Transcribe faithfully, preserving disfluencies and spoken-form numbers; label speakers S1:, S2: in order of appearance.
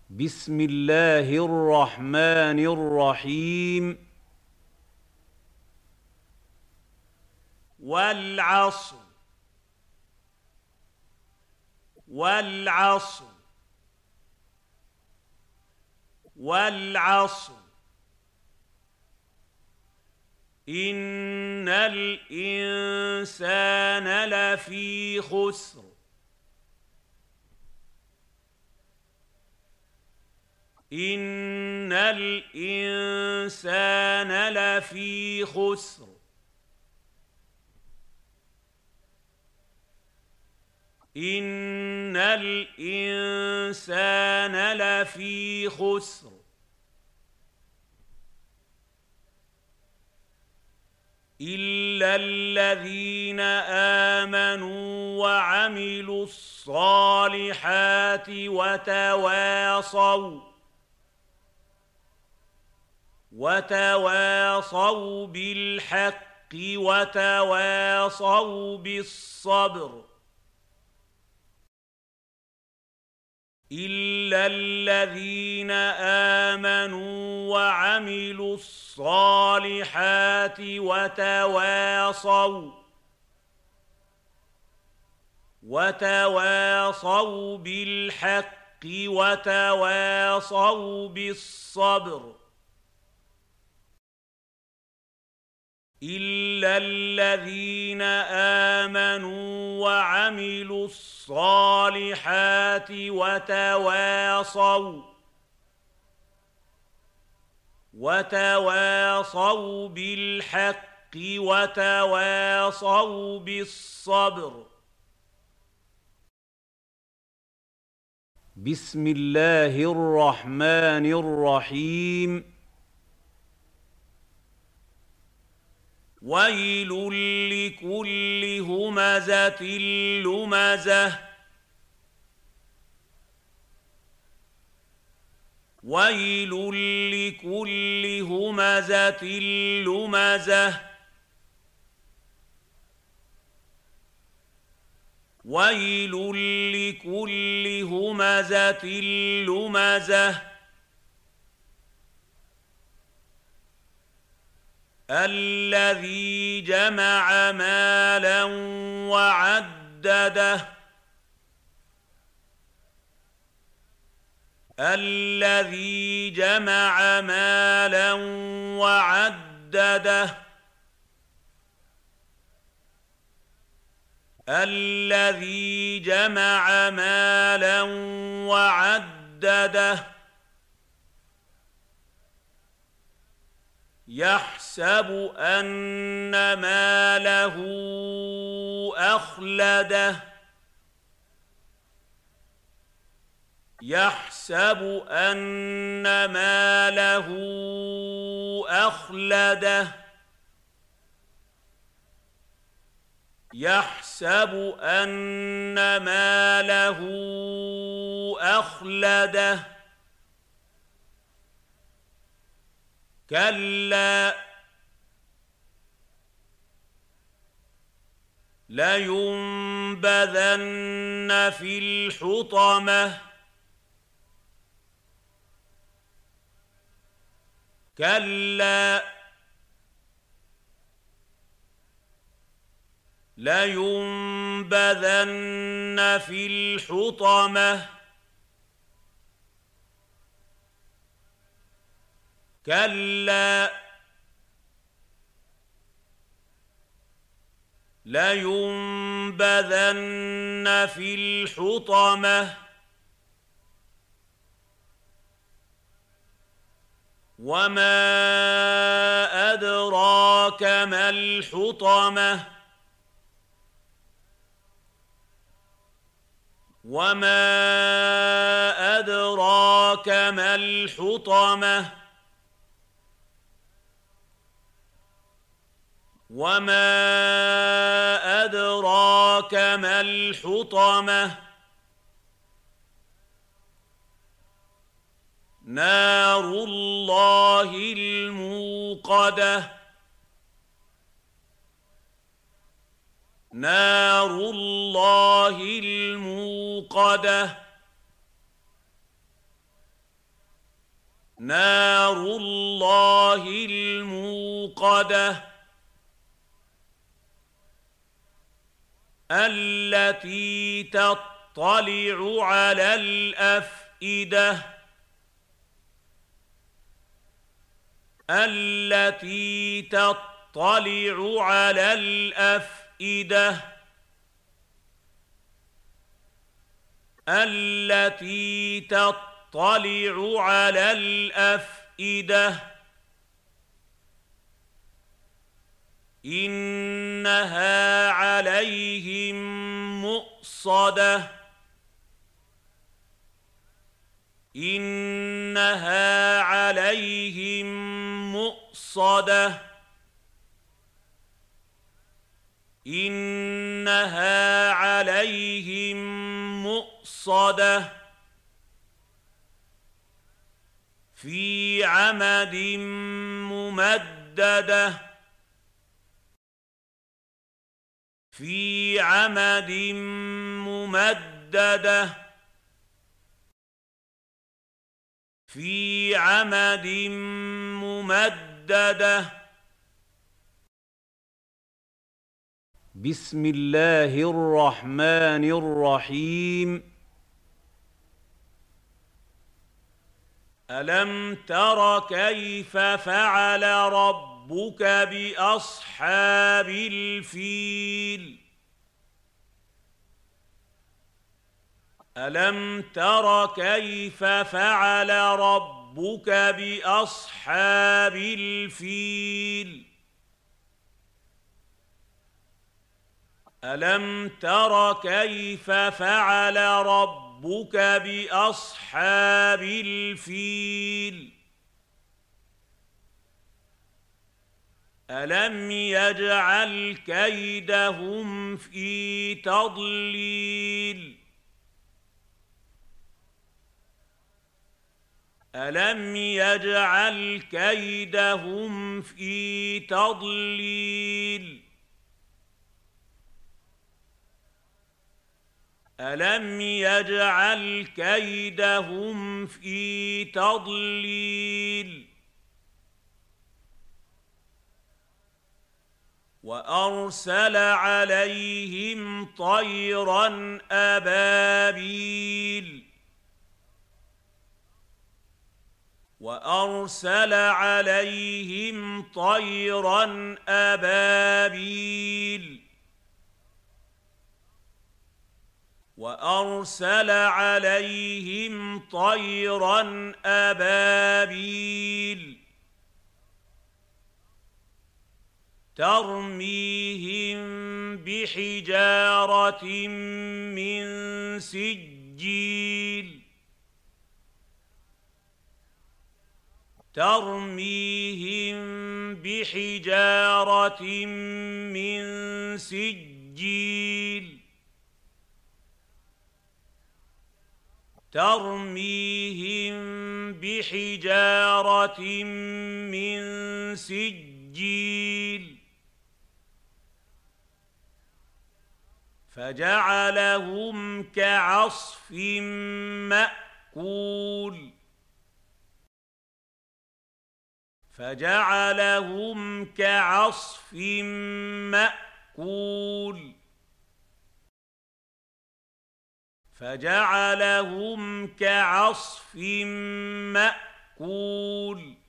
S1: بسم الله الرحمن الرحيم. والعصر والعصر والعصر إن الإنسان لفي خسر إن الإنسان لفي خسر إن الإنسان لفي خسر إلا الذين آمنوا وعملوا الصالحات وتواصوا وتواصوا بالحق وتواصوا بالصبر إلا الذين آمنوا وعملوا الصالحات وتواصوا وتواصوا بالحق وتواصوا بالصبر إلا الذين آمنوا وعملوا الصالحات وتواصوا وتواصوا بالحق وتواصوا بالصبر. بسم الله الرحمن الرحيم. ويل لكل همزة لمزة ويل لكل همزة لمزة ويل لكل همزة لمزة الذي جمع مالا وعدده الذي جمع مالا وعدده الذي جمع مالا وعدده يحسب أن ماله أخلده يحسب أن ماله أخلده يحسب أن ماله أخلده كلا لينبذن في الحطمة كلا لينبذن في الحطمة كلا لينبذن في الحطمة وما أدراك ما الحطمة وما أدراك ما الحطمة وما أدراك ما الحطمة نار الله الموقدة نار الله الموقدة نار الله الموقدة التي تطلع على الأفئدة التي تطلع على الأفئدة التي تطلع على الأفئدة إنها عليهم مؤصدة إنها عليهم مؤصدة إنها عليهم مؤصدة في عمد ممددة في عمد ممددة في عمد ممددة بسم الله الرحمن الرحيم ألم تر كيف فعل ربك بأصحاب الفيل ألم تر كيف فعل ربك بأصحاب الفيل ألم تر كيف فعل ربك بأصحاب الفيل ألم يجعل كيدهم في تضليل ألم يجعل كيدهم في تضليل ألم يجعل كيدهم في تضليل وأرسل عليهم طيرا أبابيل وأرسل عليهم طيرا أبابيل وأرسل عليهم طيرا أبابيل ترميهم بحجارة من سجيل ترميهم بحجارة من سجيل ترميهم بحجارة من سجيل فجعلهم كعصف مأكول فجعلهم كعصف مأكول فجعلهم كعصف مأكول